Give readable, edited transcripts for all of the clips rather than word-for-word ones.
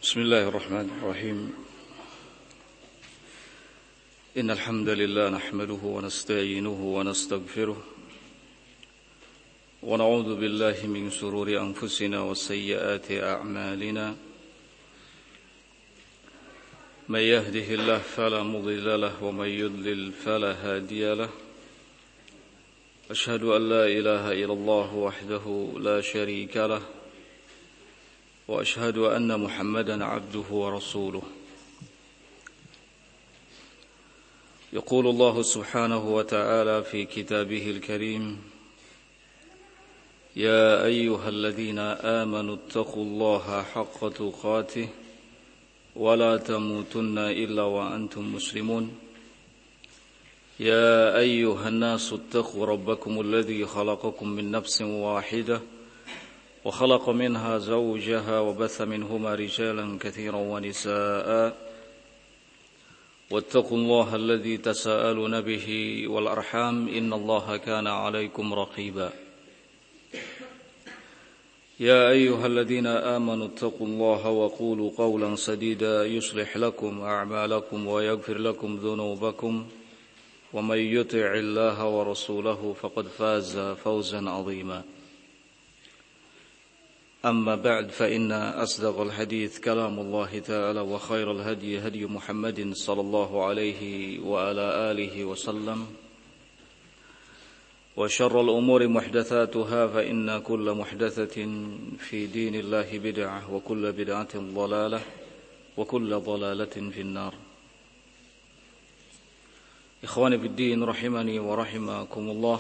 بسم الله الرحمن الرحيم إن الحمد لله نحمده ونستعينه ونستغفره ونعوذ بالله من شرور أنفسنا وسيئات أعمالنا من يهده الله فلا مضل له ومن يضلل فلا هادي له أشهد أن لا إله إلا الله وحده لا شريك له وأشهد أن محمدا عبده ورسوله يقول الله سبحانه وتعالى في كتابه الكريم يا أيها الذين آمنوا اتقوا الله حق تقاته ولا تموتن إلا وأنتم مسلمون يا أيها الناس اتقوا ربكم الذي خلقكم من نفس واحدة وخلق منها زوجها وبث منهما رجالا كثيرا ونساء واتقوا الله الذي تساءلون به والأرحام إن الله كان عليكم رقيبا يا أيها الذين آمنوا اتقوا الله وقولوا قولا سديدا يصلح لكم أعمالكم ويغفر لكم ذنوبكم ومن يطع الله ورسوله فقد فاز فوزا عظيما أما بعد فإن أصدق الحديث كلام الله تعالى وخير الهدي هدي محمد صلى الله عليه وعلى آله وسلم وشر الأمور محدثاتها فإن كل محدثة في دين الله بدعة وكل بدعة ضلالة وكل ضلالة في النار Ikhwani fiddin rahimani wa rahimakumullah.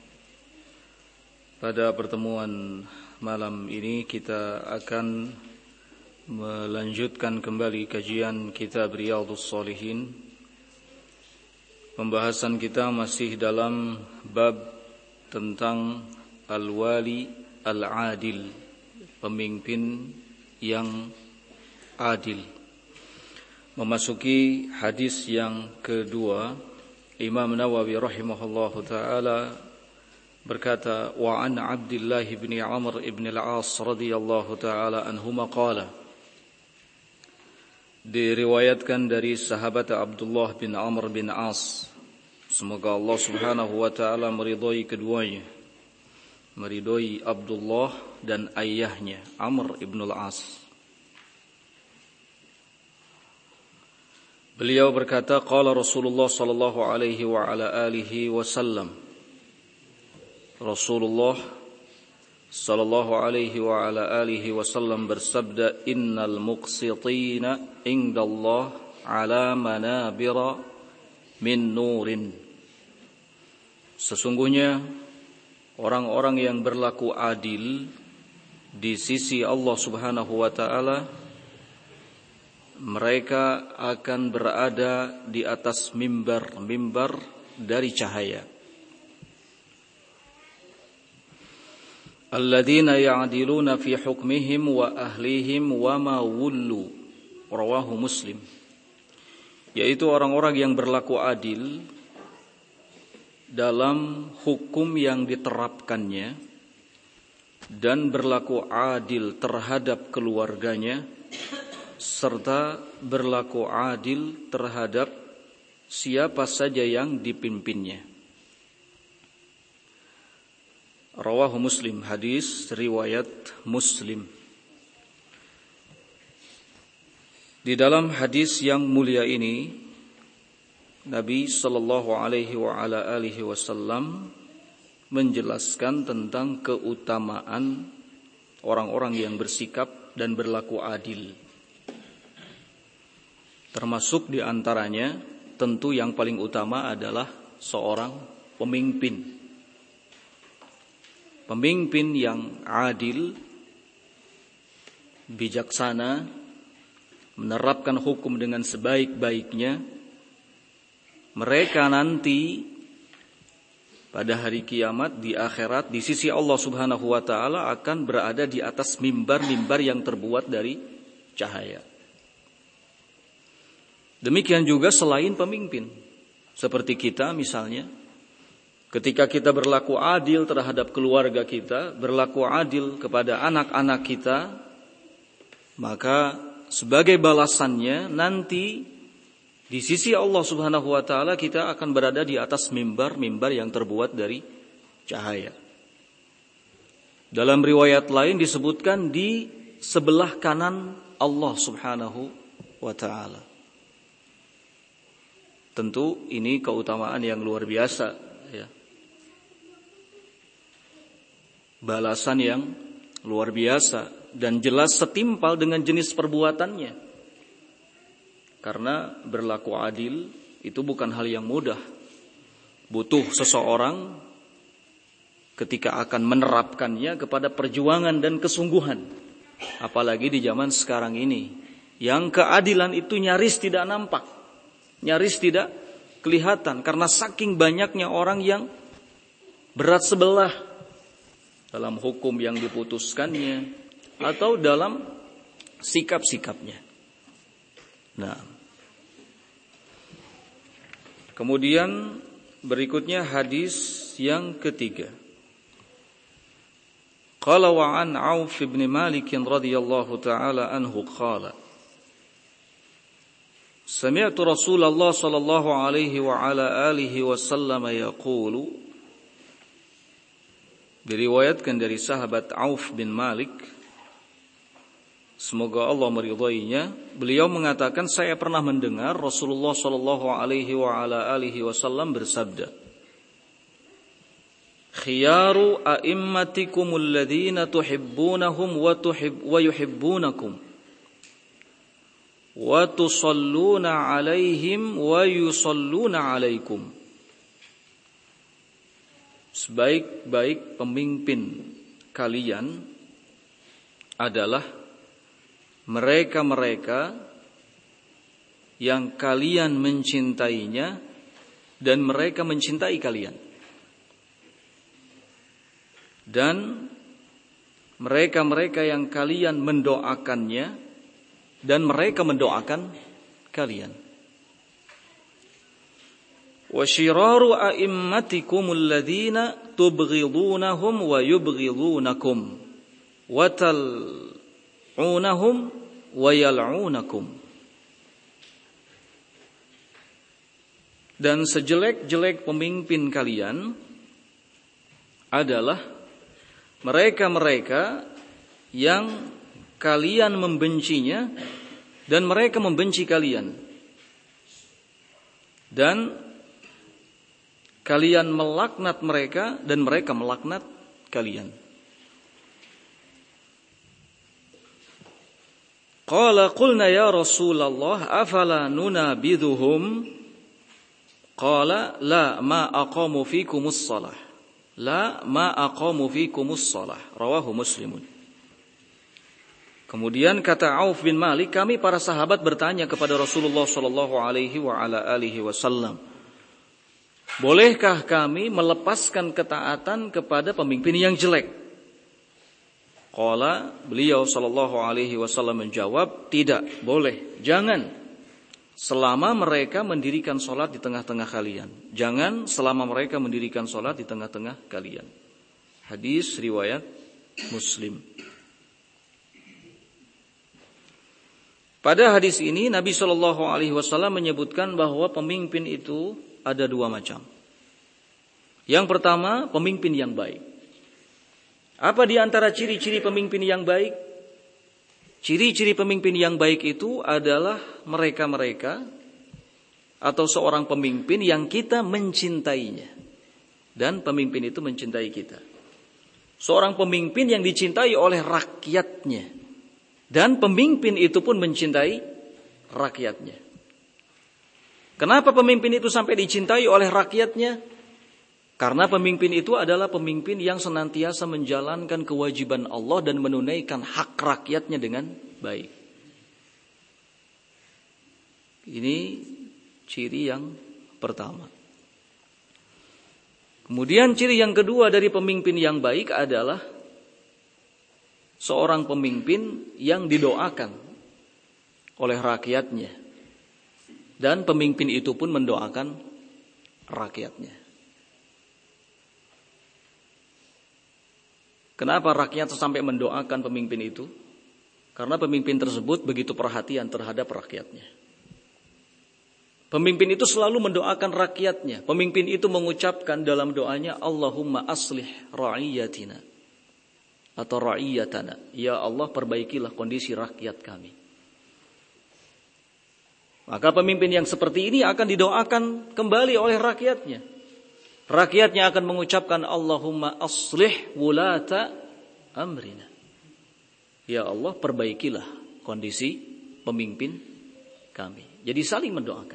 Pada pertemuan malam ini kita akan melanjutkan kembali kajian kitab Riyadhus Shalihin. Pembahasan kita masih dalam bab tentang al-wali al-adil, pemimpin yang adil. Memasuki hadis yang kedua, Imam Nawawi rahimahullahu ta'ala berkata, wa an Abdullah bin Amr ibn al-As radhiyallahu ta'ala anhuma qala, diriwayatkan dari sahabat Abdullah bin Amr bin As, semoga Allah subhanahu wa ta'ala meridhai keduanya, meridhai Abdullah dan ayahnya Amr ibn al-As. Beliau berkata, qala Rasulullah sallallahu alaihi wa ala alihi wasallam, Rasulullah sallallahu alaihi wa ala alihi wasallam bersabda, innal muqsitina indallah ala manabira min nurin. Sesungguhnya orang-orang yang berlaku adil di sisi Allah subhanahu wa ta'ala, mereka akan berada di atas mimbar dari cahaya. Alladzina ya'diluna fi hukmihim wa ahlihim wa ma wullu, rawahu Muslim. Yaitu orang-orang yang berlaku adil dalam hukum yang diterapkannya dan berlaku adil terhadap keluarganya, serta berlaku adil terhadap siapa saja yang dipimpinnya. Rawahu Muslim, hadis riwayat Muslim. Di dalam hadis yang mulia ini, Nabi sallallahu alaihi wa ala alihi wasallam menjelaskan tentang keutamaan orang-orang yang bersikap dan berlaku adil. Termasuk di antaranya tentu yang paling utama adalah seorang pemimpin. Pemimpin yang adil, bijaksana, menerapkan hukum dengan sebaik-baiknya, mereka nanti pada hari kiamat di akhirat di sisi Allah Subhanahu wa taala akan berada di atas mimbar-mimbar yang terbuat dari cahaya. Demikian juga selain pemimpin, seperti kita misalnya, ketika kita berlaku adil terhadap keluarga kita, berlaku adil kepada anak-anak kita, maka sebagai balasannya nanti di sisi Allah Subhanahu wa taala kita akan berada di atas mimbar yang terbuat dari cahaya. Dalam riwayat lain disebutkan di sebelah kanan Allah Subhanahu wa taala. Tentu ini keutamaan yang luar biasa, ya. Balasan yang luar biasa dan jelas setimpal dengan jenis perbuatannya. Karena berlaku adil itu bukan hal yang mudah. Butuh seseorang ketika akan menerapkannya kepada perjuangan dan kesungguhan. Apalagi di zaman sekarang ini, yang keadilan itu nyaris tidak nampak, nyaris tidak kelihatan. Karena saking banyaknya orang yang berat sebelah dalam hukum yang diputuskannya atau dalam sikap-sikapnya. Nah, kemudian berikutnya hadis yang ketiga. Qala wa an Auf bin Malik radhiyallahu taala anhu qala Sami'tu Rasulullah sallallahu alaihi wa ala alihi wasallam yaqulu. Diriwayatkan dari sahabat Auf bin Malik, semoga Allah meridainya, beliau mengatakan, saya pernah mendengar Rasulullah sallallahu alaihi wa ala alihi wasallam bersabda, khiyaru a'immatikumul ladzina tuhibbunahum wa yuhibbunakum wa tusalluna alaihim wa yusalluna alaikum. Sebaik-baik pemimpin kalian adalah mereka-mereka yang kalian mencintainya dan mereka mencintai kalian. Dan mereka-mereka yang kalian mendoakannya dan mereka mendoakan kalian. Wa syiraru a'immatikumul ladzina tubghidunahum wa yubghidunakum wa tal'unahum wa yal'unakum. Dan sejelek-jelek pemimpin kalian adalah mereka-mereka yang kalian membencinya dan mereka membenci kalian. Dan kalian melaknat mereka dan mereka melaknat kalian. Qala qulna ya Rasulullah afala nunabidhuhum? Qala la ma aqamu fikumus shalah. La ma aqamu fikumus shalah. Rawahu Muslimun. Kemudian kata Auf bin Malik, kami para sahabat bertanya kepada Rasulullah sallallahu alaihi wa ala alihi wasallam, bolehkah kami melepaskan ketaatan kepada pemimpin yang jelek? Qala, beliau sallallahu alaihi wasallam menjawab, tidak boleh, jangan, selama mereka mendirikan salat di tengah-tengah kalian. Jangan selama mereka mendirikan salat di tengah-tengah kalian. Hadis riwayat Muslim. Pada hadis ini Nabi sallallahu alaihi wasallam menyebutkan bahwa pemimpin itu ada dua macam. Yang pertama, pemimpin yang baik. Apa di antara ciri-ciri pemimpin yang baik? Ciri-ciri pemimpin yang baik itu adalah mereka-mereka atau seorang pemimpin yang kita mencintainya dan pemimpin itu mencintai kita. Seorang pemimpin yang dicintai oleh rakyatnya dan pemimpin itu pun mencintai rakyatnya. Kenapa pemimpin itu sampai dicintai oleh rakyatnya? Karena pemimpin itu adalah pemimpin yang senantiasa menjalankan kewajiban Allah dan menunaikan hak rakyatnya dengan baik. Ini ciri yang pertama. Kemudian ciri yang kedua dari pemimpin yang baik adalah seorang pemimpin yang didoakan oleh rakyatnya. Dan pemimpin itu pun mendoakan rakyatnya. Kenapa rakyat sampai mendoakan pemimpin itu? Karena pemimpin tersebut begitu perhatian terhadap rakyatnya. Pemimpin itu selalu mendoakan rakyatnya. Pemimpin itu mengucapkan dalam doanya, Allahumma aslih ra'iyatina. Atau ra'iyatana. Ya Allah, perbaikilah kondisi rakyat kami. Maka pemimpin yang seperti ini akan didoakan kembali oleh rakyatnya. Rakyatnya akan mengucapkan, Allahumma aslih wulata amrina. Ya Allah, perbaikilah kondisi pemimpin kami. Jadi saling mendoakan.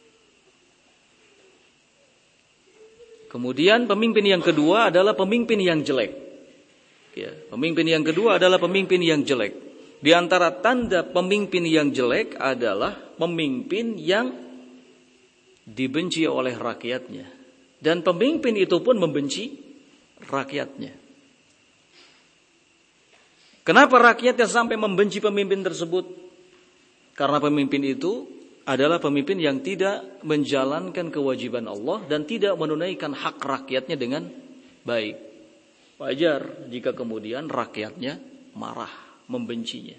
Kemudian pemimpin yang kedua adalah pemimpin yang jelek. Ya, pemimpin yang kedua adalah pemimpin yang jelek. Di antara tanda pemimpin yang jelek adalah pemimpin yang dibenci oleh rakyatnya. Dan pemimpin itu pun membenci rakyatnya. Kenapa rakyatnya sampai membenci pemimpin tersebut? Karena pemimpin itu adalah pemimpin yang tidak menjalankan kewajiban Allah dan tidak menunaikan hak rakyatnya dengan baik. Wajar jika kemudian rakyatnya marah, membencinya.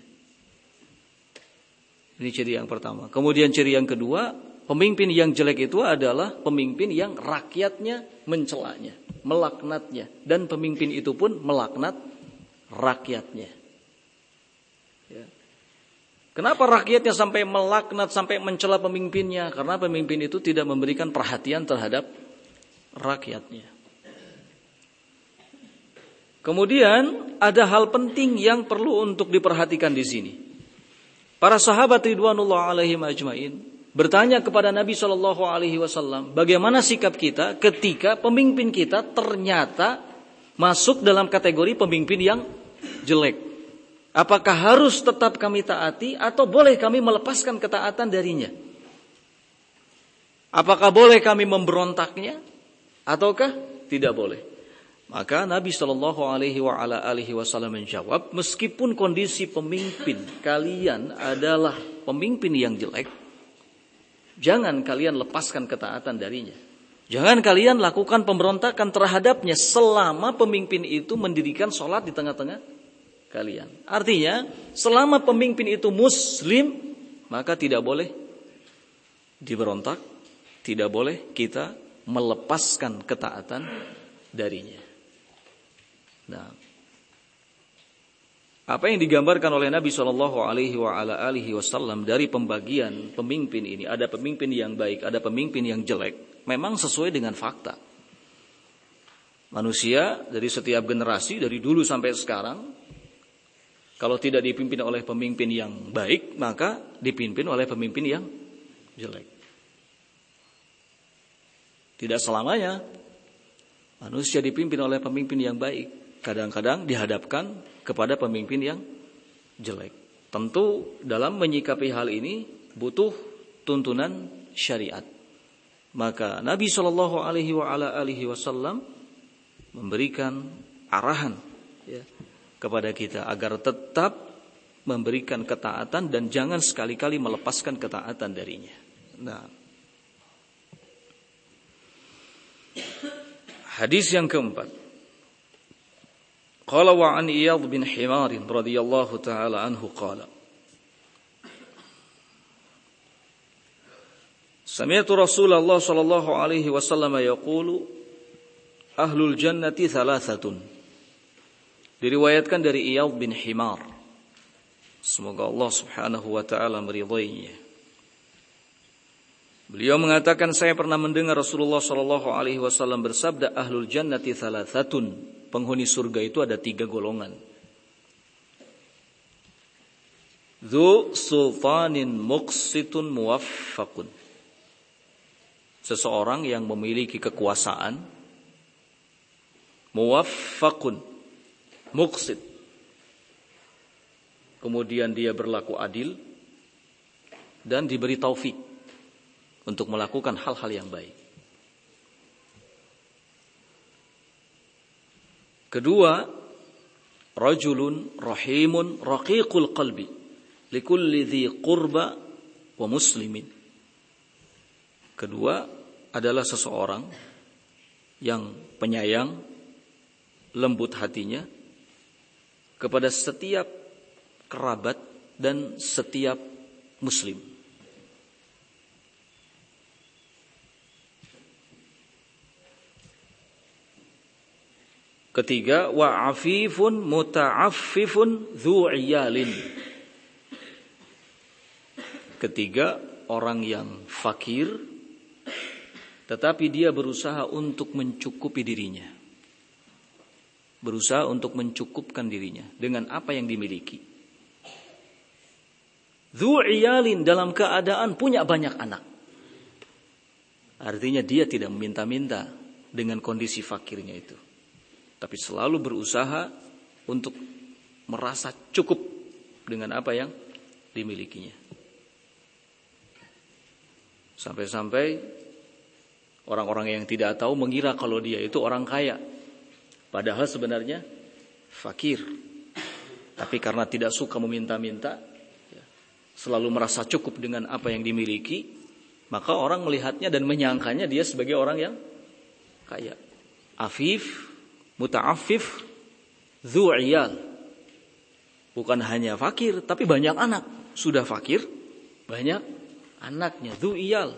Ini ciri yang pertama. Kemudian ciri yang kedua, pemimpin yang jelek itu adalah pemimpin yang rakyatnya mencelanya, melaknatnya. Dan pemimpin itu pun melaknat rakyatnya. Ya. Kenapa rakyatnya sampai melaknat, sampai mencela pemimpinnya? Karena pemimpin itu tidak memberikan perhatian terhadap rakyatnya. Kemudian ada hal penting yang perlu untuk diperhatikan di sini. Para sahabat ridwanullah alaihim ajmain bertanya kepada Nabi SAW, bagaimana sikap kita ketika pemimpin kita ternyata masuk dalam kategori pemimpin yang jelek? Apakah harus tetap kami taati atau boleh kami melepaskan ketaatan darinya? Apakah boleh kami memberontaknya ataukah tidak boleh? Maka Nabi SAW menjawab, meskipun kondisi pemimpin kalian adalah pemimpin yang jelek, jangan kalian lepaskan ketaatan darinya. Jangan kalian lakukan pemberontakan terhadapnya selama pemimpin itu mendirikan sholat di tengah-tengah kalian. Artinya, selama pemimpin itu muslim, maka tidak boleh diberontak, tidak boleh kita melepaskan ketaatan darinya. Nah, apa yang digambarkan oleh Nabi SAW dari pembagian pemimpin ini, ada pemimpin yang baik, ada pemimpin yang jelek, memang sesuai dengan fakta. Manusia dari setiap generasi, dari dulu sampai sekarang, kalau tidak dipimpin oleh pemimpin yang baik, maka dipimpin oleh pemimpin yang jelek. Tidak selamanya manusia dipimpin oleh pemimpin yang baik. Kadang-kadang dihadapkan kepada pemimpin yang jelek. Tentu dalam menyikapi hal ini butuh tuntunan syariat. Maka Nabi SAW memberikan arahan kepada kita agar tetap memberikan ketaatan dan jangan sekali-kali melepaskan ketaatan darinya. Nah, hadis yang keempat. Qala wa an Iyadh bin Himar radhiyallahu taala anhu qala Sami'tu Rasulullah sallallahu alaihi wasallam yaqulu ahlul jannati thalathatun. Diriwayatkan dari Iyadh bin Himar. Semoga Allah Subhanahu wa taala meridainya. Beliau mengatakan, saya pernah mendengar Rasulullah sallallahu alaihi wasallam bersabda, ahlul jannati thalathatun. Penghuni surga itu ada 3 golongan. Dzu sultanin muqsitun muwaffaqun. Seseorang yang memiliki kekuasaan, muwaffaqun, muqsit. Kemudian dia berlaku adil dan diberi taufik untuk melakukan hal-hal yang baik. Kedua, rajulun rahimun raqiqul qalbi likulli dhi qurba wa muslimin. Kedua adalah seseorang yang penyayang, lembut hatinya kepada setiap kerabat, dan setiap muslim. Ketiga, wa afifun muta'affifun dzu iyalin. Ketiga, orang yang fakir tetapi dia berusaha untuk mencukupi dirinya. Berusaha untuk mencukupkan dirinya dengan apa yang dimiliki. Dzu iyalin, dalam keadaan punya banyak anak. Artinya dia tidak meminta-minta dengan kondisi fakirnya itu, tapi selalu berusaha untuk merasa cukup dengan apa yang dimilikinya. Sampai-sampai orang-orang yang tidak tahu mengira kalau dia itu orang kaya, padahal sebenarnya fakir. Tapi karena tidak suka meminta-minta, selalu merasa cukup dengan apa yang dimiliki, maka orang melihatnya dan menyangkanya dia sebagai orang yang kaya. Afif, muta'affif, dzu iyal. Bukan hanya fakir, tapi banyak anak. Sudah fakir, banyak anaknya, dzu iyal.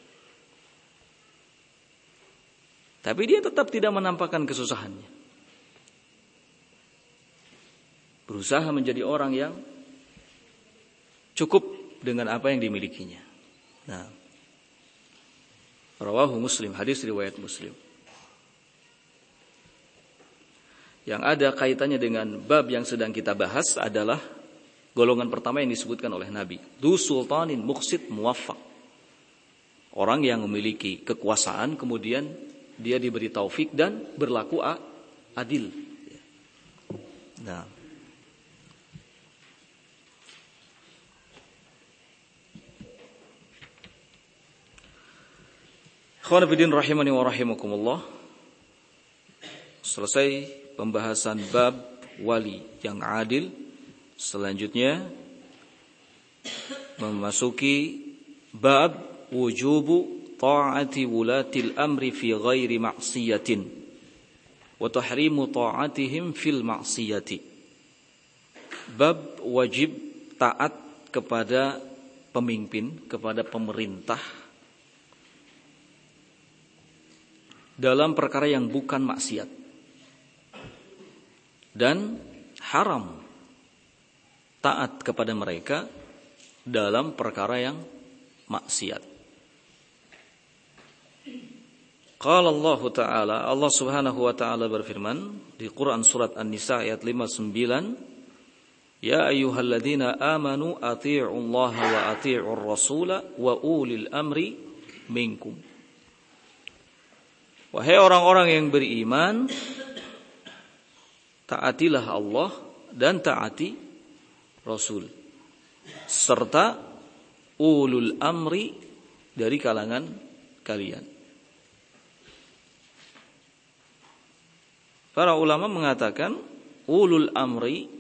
Tapi dia tetap tidak menampakkan kesusahannya. Berusaha menjadi orang yang cukup dengan apa yang dimilikinya. Nah, rawahu Muslim, hadis riwayat Muslim. Yang ada kaitannya dengan bab yang sedang kita bahas adalah golongan pertama yang disebutkan oleh Nabi, du sultanin muqsit muwaffaq. Orang yang memiliki kekuasaan kemudian dia diberi taufik dan berlaku adil. Nah, ikhwan fillah rahimani wa rahimakumullah. Selesai pembahasan bab wali yang adil. Selanjutnya memasuki bab wujubu ta'ati wulatil amri fi ghairi ma'siyatin wa tahrimu ta'atihim fil ma'siyati. Bab wajib taat kepada pemimpin, kepada pemerintah dalam perkara yang bukan maksiat, dan haram taat kepada mereka dalam perkara yang maksiat. Qala Allah Ta'ala, Allah Subhanahu wa Ta'ala berfirman di Quran surat An-Nisa ayat 59, ya ayyuhalladzina amanu athi'ullaha wa athi'ur rasula wa ulil amri minkum. Wahai orang-orang yang beriman, taatilah Allah dan taati Rasul, serta ulul amri dari kalangan kalian. Para ulama mengatakan ulul amri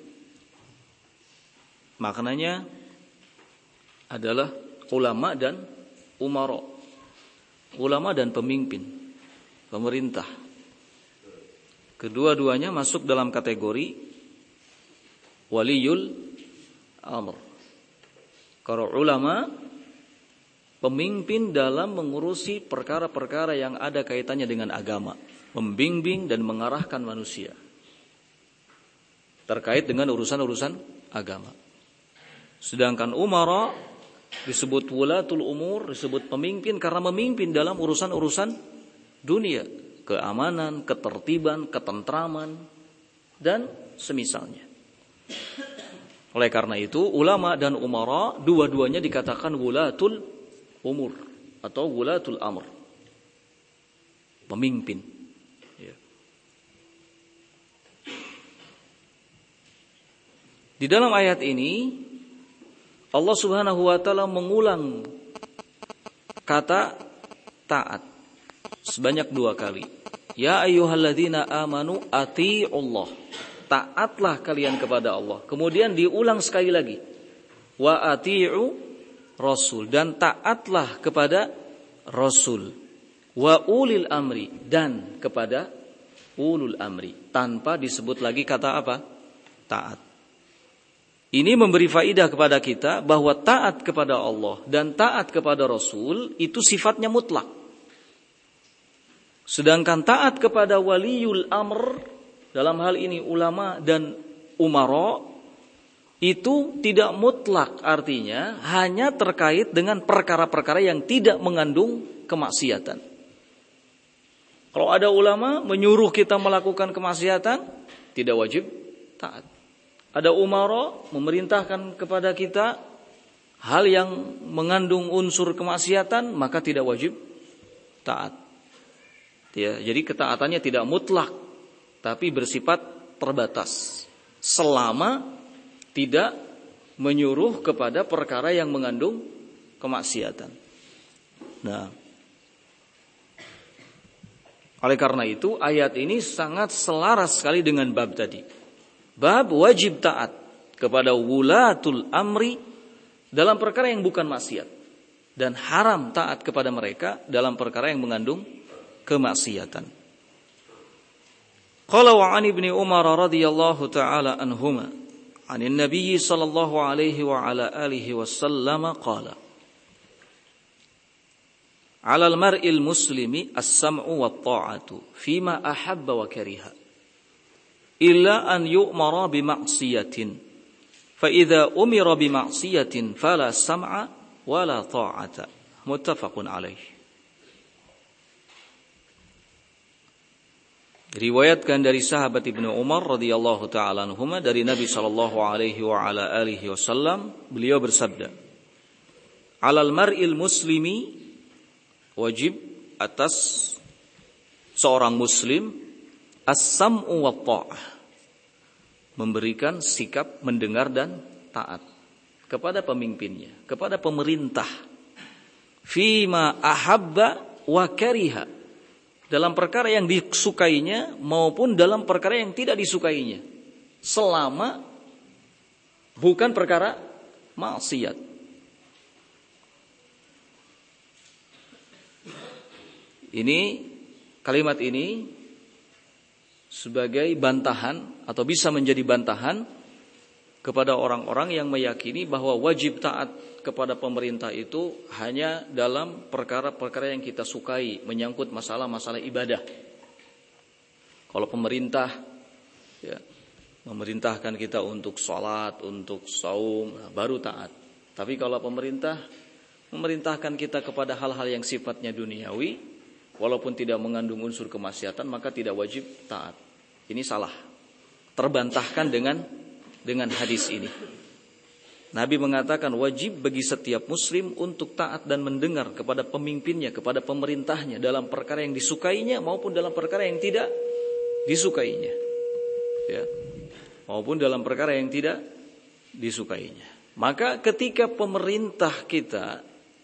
maknanya adalah ulama dan umara. Ulama dan pemimpin, pemerintah. Kedua-duanya masuk dalam kategori waliyul amr. Kalau ulama, pemimpin dalam mengurusi perkara-perkara yang ada kaitannya dengan agama, membimbing dan mengarahkan manusia terkait dengan urusan-urusan agama. Sedangkan umara disebut wulatul umur, disebut pemimpin karena memimpin dalam urusan-urusan dunia, keamanan, ketertiban, ketentraman, dan semisalnya. Oleh karena itu, ulama dan umara dua-duanya dikatakan wulatul umur atau wulatul amr, pemimpin. Di dalam ayat ini Allah Subhanahu wa Ta'ala mengulang kata taat sebanyak 2 kali. Ya ayyuhalladzina amanu atii'ullah. Taatlah kalian kepada Allah. Kemudian diulang sekali lagi. Wa atii'u rasul, dan taatlah kepada Rasul. Wa ulil amri, dan kepada ulul amri, tanpa disebut lagi kata apa? Taat. Ini memberi faidah kepada kita bahwa taat kepada Allah dan taat kepada Rasul itu sifatnya mutlak. Sedangkan taat kepada waliul amr, dalam hal ini ulama dan umara, itu tidak mutlak, artinya hanya terkait dengan perkara-perkara yang tidak mengandung kemaksiatan. Kalau ada ulama menyuruh kita melakukan kemaksiatan, tidak wajib taat. Ada umara memerintahkan kepada kita hal yang mengandung unsur kemaksiatan, maka tidak wajib taat. Ya, jadi ketaatannya tidak mutlak, tapi bersifat terbatas. Selama tidak menyuruh kepada perkara yang mengandung kemaksiatan. Nah, oleh karena itu ayat ini sangat selaras sekali dengan bab tadi. Bab wajib taat kepada wulatul amri dalam perkara yang bukan maksiat, dan haram taat kepada mereka dalam perkara yang mengandung kemaksiatan. Qala wa 'an ibni Umar radhiyallahu ta'ala anhuma 'anin nabiy sallallahu alaihi wa ala alihi wasallam qala 'alal mar'il muslimi as-sam'u wat ta'atu fima ahabba wa kariha illa an yu'mara bima'siyatin fa idza umira bima'siyatin fala sam'a wala ta'ata muttafaqun alaih. Riwayatkan dari sahabat Ibnu Umar radhiyallahu taala anhuma dari Nabi sallallahu alaihi wa ala alihi wasallam, beliau bersabda, "Alal mar'il muslimi," wajib atas seorang muslim, as-sam'u wa ta'ah, memberikan sikap mendengar dan taat kepada pemimpinnya, kepada pemerintah, fima ahabba wa kariha, dalam perkara yang disukainya maupun dalam perkara yang tidak disukainya, selama bukan perkara maksiat. Ini kalimat ini sebagai bantahan atau bisa menjadi bantahan kepada orang-orang yang meyakini bahwa wajib taat kepada pemerintah itu hanya dalam perkara-perkara yang kita sukai, menyangkut masalah-masalah ibadah. Kalau pemerintah memerintahkan kita untuk sholat, untuk saum, baru taat. Tapi kalau pemerintah memerintahkan kita kepada hal-hal yang sifatnya duniawi, walaupun tidak mengandung unsur kemaksiatan, maka tidak wajib taat. Ini salah. Terbantahkan dengan hadis ini. Nabi mengatakan wajib bagi setiap muslim untuk taat dan mendengar kepada pemimpinnya, kepada pemerintahnya dalam perkara yang disukainya maupun dalam perkara yang tidak disukainya. Ya. Maupun dalam perkara yang tidak disukainya. Maka ketika pemerintah kita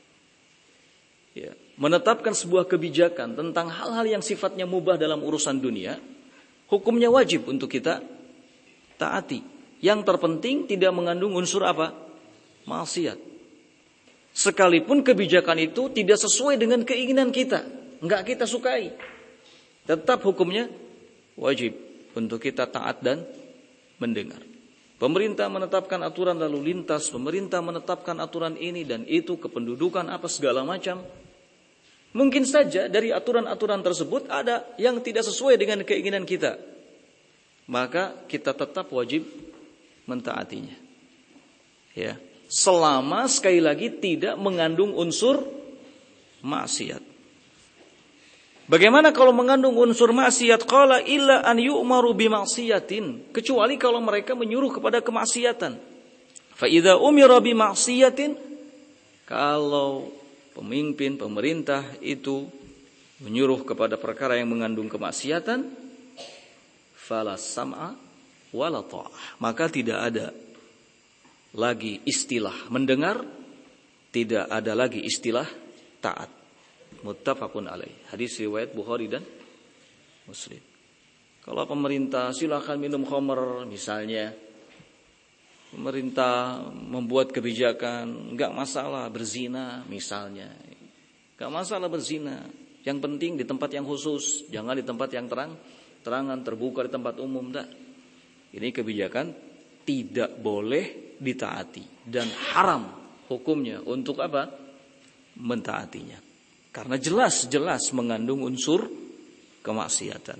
menetapkan sebuah kebijakan tentang hal-hal yang sifatnya mubah dalam urusan dunia, hukumnya wajib untuk kita taati. Yang terpenting tidak mengandung unsur apa? Maksiat. Sekalipun kebijakan itu tidak sesuai dengan keinginan kita, enggak kita sukai, tetap hukumnya wajib untuk kita taat dan mendengar. Pemerintah menetapkan aturan lalu lintas, pemerintah menetapkan aturan ini dan itu, kependudukan apa segala macam. Mungkin saja dari aturan-aturan tersebut ada yang tidak sesuai dengan keinginan kita. Maka kita tetap wajib mentaatinya. Ya, selama sekali lagi tidak mengandung unsur maksiat. Bagaimana kalau mengandung unsur maksiat? Qala illa an yu'maru bimaksiatin, kecuali kalau mereka menyuruh kepada kemaksiatan. Fa idza umira bimaksiatin, kalau pemimpin pemerintah itu menyuruh kepada perkara yang mengandung kemaksiatan, fala sam'a wala ta'ah, maka tidak ada lagi istilah mendengar, tidak ada lagi istilah taat. Muttafaqun alaih. Hadis riwayat Bukhari dan Muslim. Kalau pemerintah silakan minum khamr misalnya, pemerintah membuat kebijakan enggak masalah berzina misalnya, enggak masalah berzina, yang penting di tempat yang khusus, jangan di tempat yang terangan terbuka di tempat umum. Ini kebijakan tidak boleh ditaati dan haram hukumnya untuk apa? Mentaatinya. Karena jelas-jelas mengandung unsur kemaksiatan.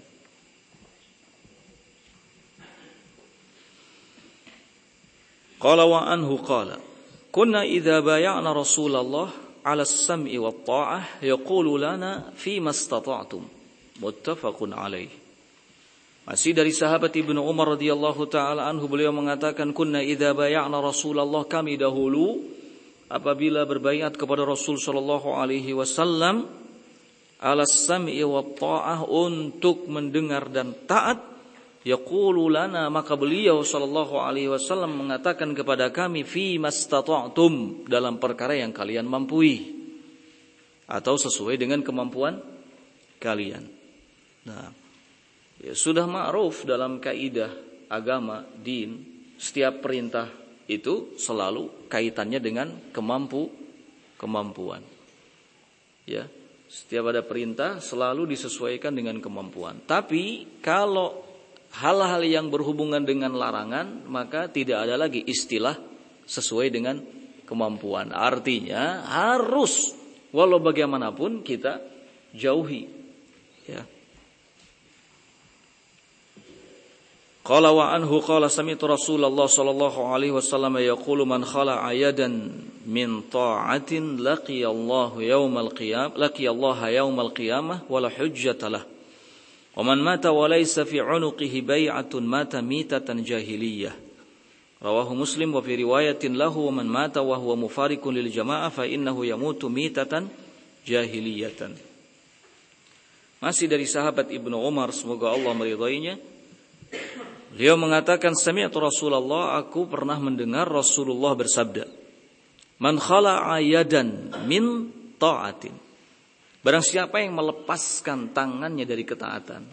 Qala wa anhu qala kunna idza bay'ana Rasulullah 'ala as-sam'i wat-tha'ah yaqulu lana fi mastata'tum muttafaqun alaih. Masih dari sahabat Ibnu Umar radhiyallahu taala anhu, beliau mengatakan kunna idza bay'ana Rasulullah, kami dahulu apabila berbaiat kepada Rasul sallallahu alaihi wasallam, 'ala as-sam'i wat-tha'ah, untuk mendengar dan taat, yaqulu lana, maka beliau sallallahu alaihi wasallam mengatakan kepada kami, fi mastata'tum, dalam perkara yang kalian mampu atau sesuai dengan kemampuan kalian. Nah, ya, sudah ma'ruf dalam kaidah agama din, setiap perintah itu selalu kaitannya dengan kemampuan. Ya, setiap ada perintah selalu disesuaikan dengan kemampuan. Tapi kalau hal-hal yang berhubungan dengan larangan, maka tidak ada lagi istilah sesuai dengan kemampuan. Artinya harus walau bagaimanapun kita jauhi. Ya. Qala wa anhu qala sami'tu Rasulullah sallallahu alaihi wasallam yaqulu man khala'a yadan min ta'atin laqiyallaha yaumal qiyamah wala hujjata lah. Wa man mata wa laysa fi 'unuqihi bai'atun mata mitatan jahiliyah. Rawahu Muslim wa fi riwayatin lahu wa man mata wa huwa mufariqun lil jamaah fa innahu yamutu mitatan jahiliyatan. Masih dari sahabat Ibnu Umar, semoga Allah meridainya, beliau mengatakan, sami'tu Rasulullah, aku pernah mendengar Rasulullah bersabda, man khala'a yadan min ta'atin, barang siapa yang melepaskan tangannya dari ketaatan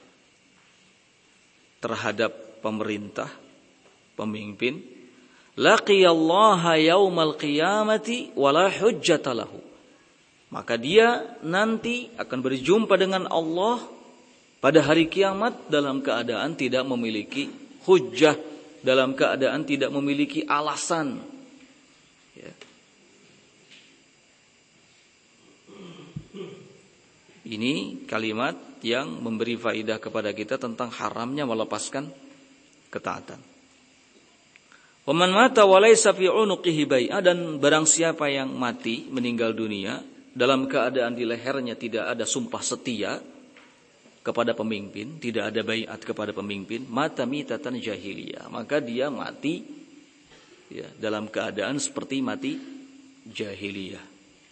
terhadap pemerintah, pemimpin, laqiyallaha yaumal qiyamati wala hujjata lahu, maka dia nanti akan berjumpa dengan Allah pada hari kiamat dalam keadaan tidak memiliki hujjah, dalam keadaan tidak memiliki alasan. Ya. Ini kalimat yang memberi faidah kepada kita tentang haramnya melepaskan ketaatan. Wa man mata wa laysa fi 'unuqihi bai'ah, dan barang siapa yang mati, meninggal dunia, dalam keadaan di lehernya tidak ada sumpah setia kepada pemimpin, tidak ada baiat kepada pemimpin, mata mitatan jahiliyah, maka dia mati ya, dalam keadaan seperti mati jahiliyah.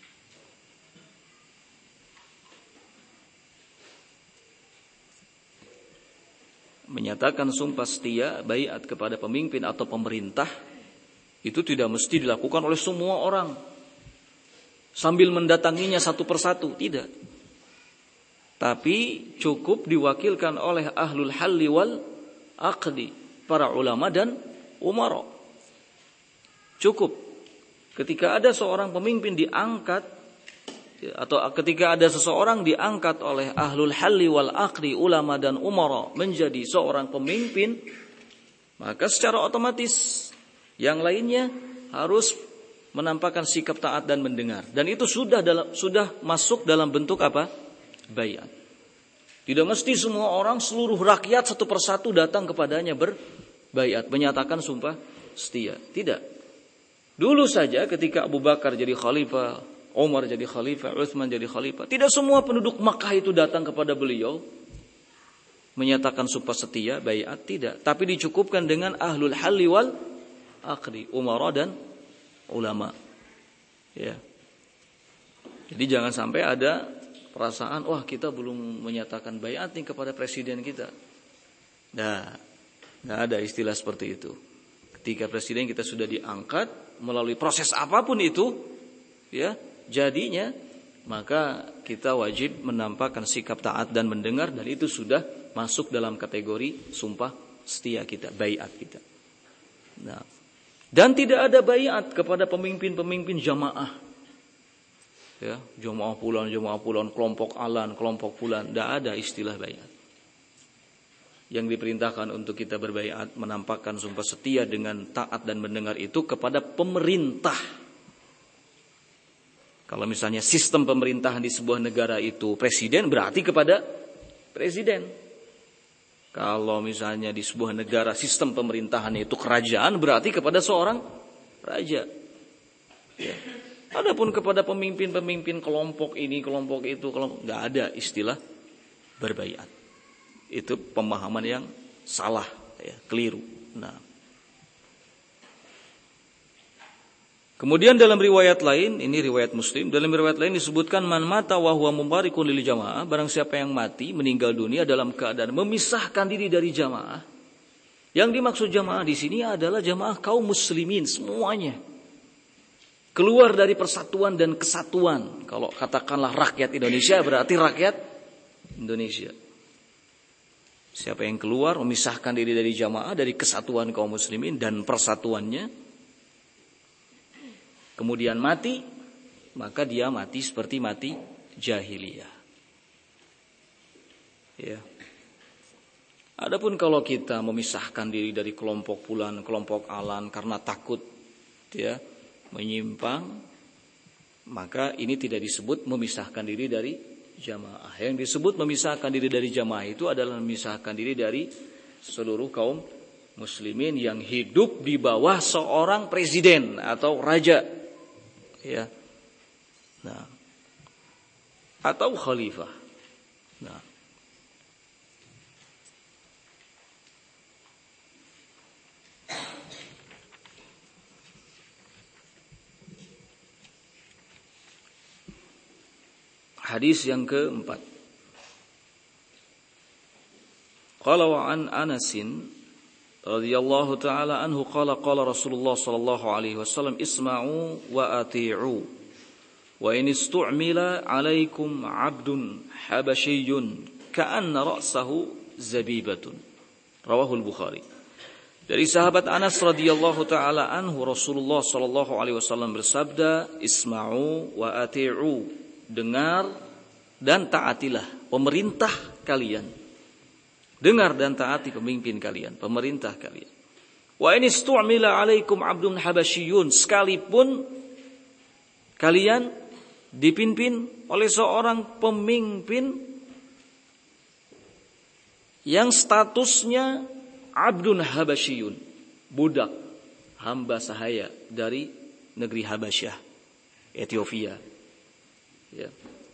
Menyatakan sumpah setia, baiat kepada pemimpin atau pemerintah itu tidak mesti dilakukan oleh semua orang sambil mendatanginya satu persatu, tidak. Tapi cukup diwakilkan oleh ahlul halli wal aqdi, para ulama dan umara. Cukup ketika ada seorang pemimpin diangkat, atau ketika ada seseorang diangkat oleh ahlul halli wal aqdi, ulama dan umara, menjadi seorang pemimpin, maka secara otomatis yang lainnya harus menampakkan sikap taat dan mendengar. Dan itu sudah masuk dalam bentuk apa? Baiat. Tidak mesti semua orang, seluruh rakyat satu persatu datang kepadanya berbaiat, menyatakan sumpah setia. Tidak. Dulu saja ketika Abu Bakar jadi khalifah, Umar jadi khalifah, Utsman jadi khalifah, tidak semua penduduk Makkah itu datang kepada beliau menyatakan sumpah setia, baiat, tidak. Tapi dicukupkan dengan ahlul halli wal aqdi, umara dan ulama. Ya. Jadi jangan sampai ada perasaan, wah kita belum menyatakan baiat nih kepada presiden kita. Nah, nggak ada istilah seperti itu. Ketika presiden kita sudah diangkat melalui proses apapun itu, ya, jadinya, maka kita wajib menampakkan sikap taat dan mendengar, dan itu sudah masuk dalam kategori sumpah setia kita, baiat kita. Nah, dan tidak ada baiat kepada pemimpin-pemimpin jamaah. Ya, jamaah pulan, kelompok alan, kelompok pulan, tidak ada istilah baiat. yang diperintahkan untuk kita berbaiat, menampakkan sumpah setia dengan taat dan mendengar itu kepada pemerintah. Kalau misalnya sistem pemerintahan di sebuah negara itu presiden, berarti kepada presiden. Kalau misalnya di sebuah negara sistem pemerintahannya itu kerajaan, berarti kepada seorang raja. Ya. Adapun kepada pemimpin-pemimpin kelompok ini, kelompok itu, nggak ada istilah berbaiat. Itu pemahaman yang salah, ya, keliru. Nah, kemudian dalam riwayat lain, ini riwayat Muslim, dalam riwayat lain disebutkan man mata wa huwa mubarikun lil jamaah, barang siapa yang mati meninggal dunia dalam keadaan memisahkan diri dari jamaah. Yang dimaksud jamaah di sini adalah jamaah kaum muslimin semuanya. Keluar dari persatuan dan kesatuan. Kalau katakanlah rakyat Indonesia berarti rakyat Indonesia. Siapa yang keluar memisahkan diri dari jamaah, dari kesatuan kaum muslimin dan persatuannya, kemudian mati, maka dia mati seperti mati jahiliyah. Ya. Adapun kalau kita memisahkan diri dari kelompok fulan, kelompok alan karena takut, ya, menyimpang, maka ini tidak disebut memisahkan diri dari jamaah. Yang disebut memisahkan diri dari jamaah itu adalah memisahkan diri dari seluruh kaum muslimin yang hidup di bawah seorang presiden atau raja, ya, nah, atau khalifah. Nah, hadis yang keempat. Qala wa an Anasin radhiyallahu ta'ala anhu qala Rasulullah sallallahu alaihi wasallam isma'u wa ati'u wa in istu'mila 'alaikum 'abdun habasyiyyun ka'anna ra'sahu zabibatun. Rawahul Bukhari. Dari sahabat Anas radhiyallahu ta'ala anhu, Rasulullah sallallahu alaihi wasallam bersabda, isma'u wa ati'u, dengar dan taatilah pemerintah kalian. Dengar dan taati pemimpin kalian, pemerintah kalian. Wa in istu'mila 'alaikum 'abdun habasyiyyun, sekalipun kalian dipimpin oleh seorang pemimpin yang statusnya abdun habasyiyyun, budak, hamba sahaya dari negeri Habasyah, Ethiopia. Ya.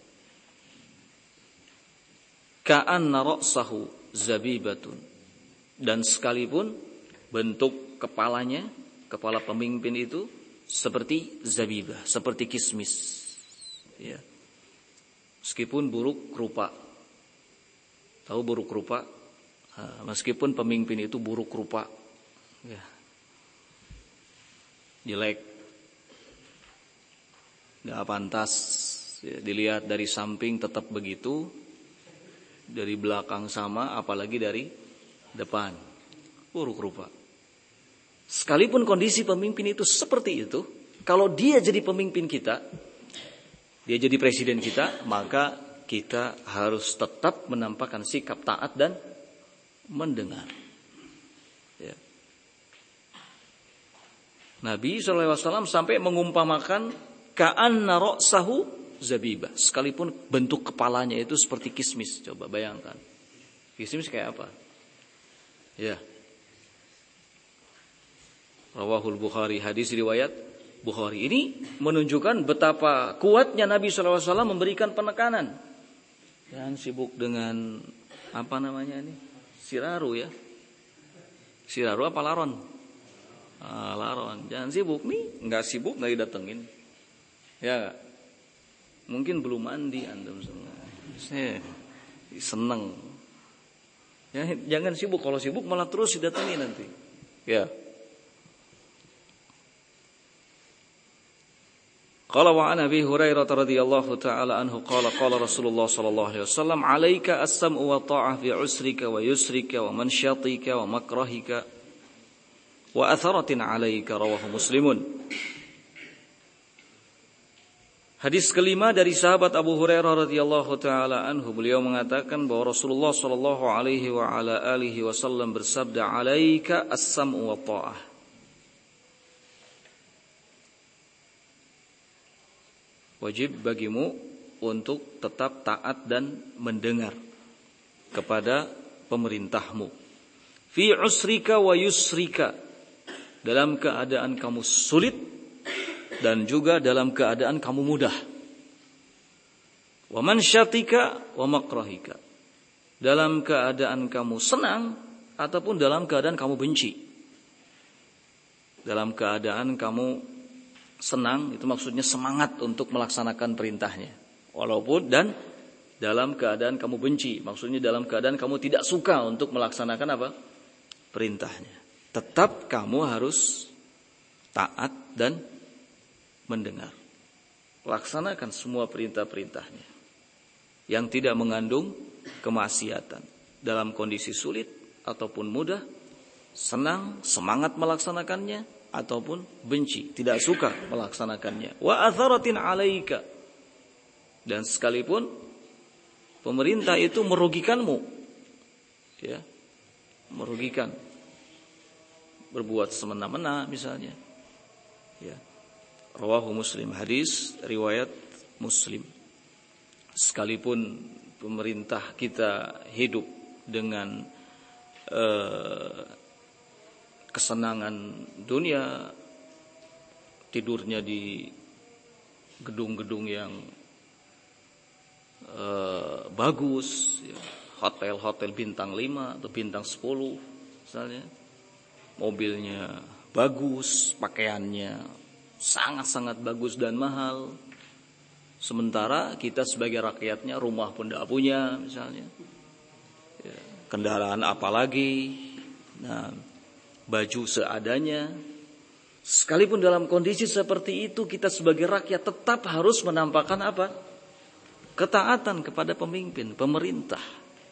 Ka'anna ra'sahu zabibatun, dan sekalipun bentuk kepalanya, kepala pemimpin itu seperti zabibah, seperti kismis, ya. Meskipun buruk rupa. Tahu buruk rupa? Meskipun pemimpin itu buruk rupa, ya, jelek, nggak pantas, ya, dilihat dari samping tetap begitu, dari belakang sama, apalagi dari depan buruk rupa. Sekalipun kondisi pemimpin itu seperti itu, kalau dia jadi pemimpin kita, dia jadi presiden kita, maka kita harus tetap menampakkan sikap taat dan mendengar. Ya. Nabi SAW sampai mengumpamakan ka'anna ra'sahu zabibah, sekalipun bentuk kepalanya itu seperti kismis. Coba bayangkan, kismis kayak apa? Ya. Rawahul Bukhari, hadis riwayat Bukhari. Ini menunjukkan betapa kuatnya Nabi SAW memberikan penekanan. Jangan sibuk dengan apa namanya ini? Siraru, ya. Siraru apa laron? Laron. Jangan sibuk nih, nggak sibuk nggak didatengin. Ya, mungkin belum mandi antum semua. Seneng. Ya, jangan sibuk. Kalau sibuk malah terus didatengin nanti. Ya. Qala wa an Abi Hurairah radhiyallahu ta'ala anhu qala Rasulullah sallallahu alaihi wasallam, "'Alaika as-sam'u wa ta'ah fi 'usrika wa yusrika wa mansyatika wa makrahika wa atharatin 'alaika." Rawahu Muslimun. Hadis kelima dari sahabat Abu Hurairah radhiyallahu taala anhu, beliau mengatakan bahwa Rasulullah sallallahu alaihi wa ala alihi wasallam bersabda, "Alaika as-sam'u wa tha'ah." Wajib bagimu untuk tetap taat dan mendengar kepada pemerintahmu. Fi usrika wa yusrika, dalam keadaan kamu sulit dan juga dalam keadaan kamu mudah. Wa mansyatika wa makrahika, dalam keadaan kamu senang ataupun dalam keadaan kamu benci. Dalam keadaan kamu senang itu maksudnya semangat untuk melaksanakan perintahnya. Walaupun dan dalam keadaan kamu benci, maksudnya dalam keadaan kamu tidak suka untuk melaksanakan apa? Perintahnya. Tetap kamu harus taat dan mendengar. Laksanakan semua perintah-perintahnya yang tidak mengandung kemaksiatan. Dalam kondisi sulit ataupun mudah, senang, semangat melaksanakannya ataupun benci, tidak suka melaksanakannya. Wa atharatin 'alaika, dan sekalipun pemerintah itu merugikanmu, ya, merugikan, berbuat semena-mena misalnya, ya. Rawahu Muslim, hadis riwayat Muslim. Sekalipun pemerintah kita hidup dengan kesenangan dunia, tidurnya di gedung-gedung yang bagus, ya, hotel-hotel bintang 5 atau bintang 10 misalnya, mobilnya bagus, pakaiannya sangat-sangat bagus dan mahal. Sementara kita sebagai rakyatnya rumah pun tidak punya misalnya, ya, kendaraan apalagi, nah, baju seadanya. Sekalipun dalam kondisi seperti itu, kita sebagai rakyat tetap harus menampakkan apa? Ketaatan kepada pemimpin, pemerintah.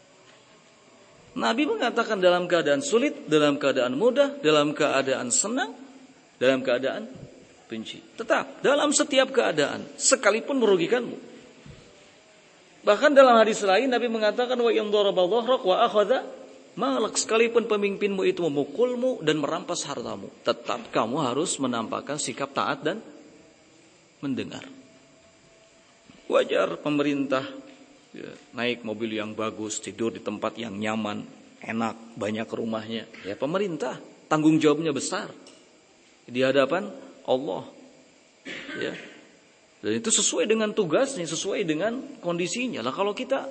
Nabi mengatakan dalam keadaan sulit, dalam keadaan mudah, dalam keadaan senang, dalam keadaan benci. Tetap dalam setiap keadaan, sekalipun merugikanmu. Bahkan dalam hadis lain Nabi mengatakan, wa in daraba dhahrak wa akhadha malak, sekalipun pemimpinmu itu memukulmu dan merampas hartamu, tetap kamu harus menampakkan sikap taat dan mendengar. Wajar pemerintah, ya, naik mobil yang bagus, tidur di tempat yang nyaman, enak, banyak rumahnya. Ya, pemerintah tanggung jawabnya besar di hadapan Allah, ya. Dan itu sesuai dengan tugasnya, sesuai dengan kondisinya. Lah kalau kita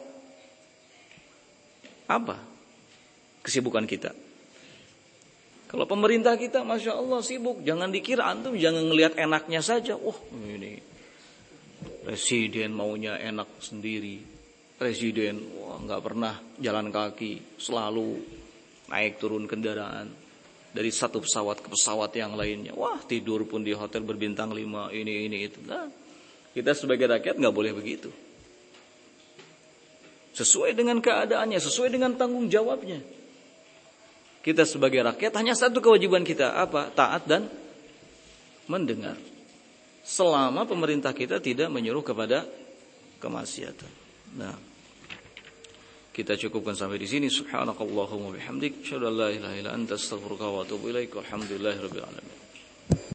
apa kesibukan kita? Kalau pemerintah kita, masya Allah sibuk, jangan dikira antum jangan ngelihat enaknya saja. Oh, ini presiden maunya enak sendiri. Presiden, wah, nggak pernah jalan kaki, selalu naik turun kendaraan. Dari satu pesawat ke pesawat yang lainnya. Wah, tidur pun di hotel berbintang 5, ini itu. Nah, kita sebagai rakyat nggak boleh begitu. Sesuai dengan keadaannya, sesuai dengan tanggung jawabnya. Kita sebagai rakyat hanya satu kewajiban kita, apa? Taat dan mendengar. Selama pemerintah kita tidak menyuruh kepada kemaksiatan. Nah, kita cukupkan sampai di sini. Subhanakallahumma bihamdik, asyhadu an la ilaha illa anta, astaghfiruka wa atubu ilaik. Walhamdulillahirabbil alamin.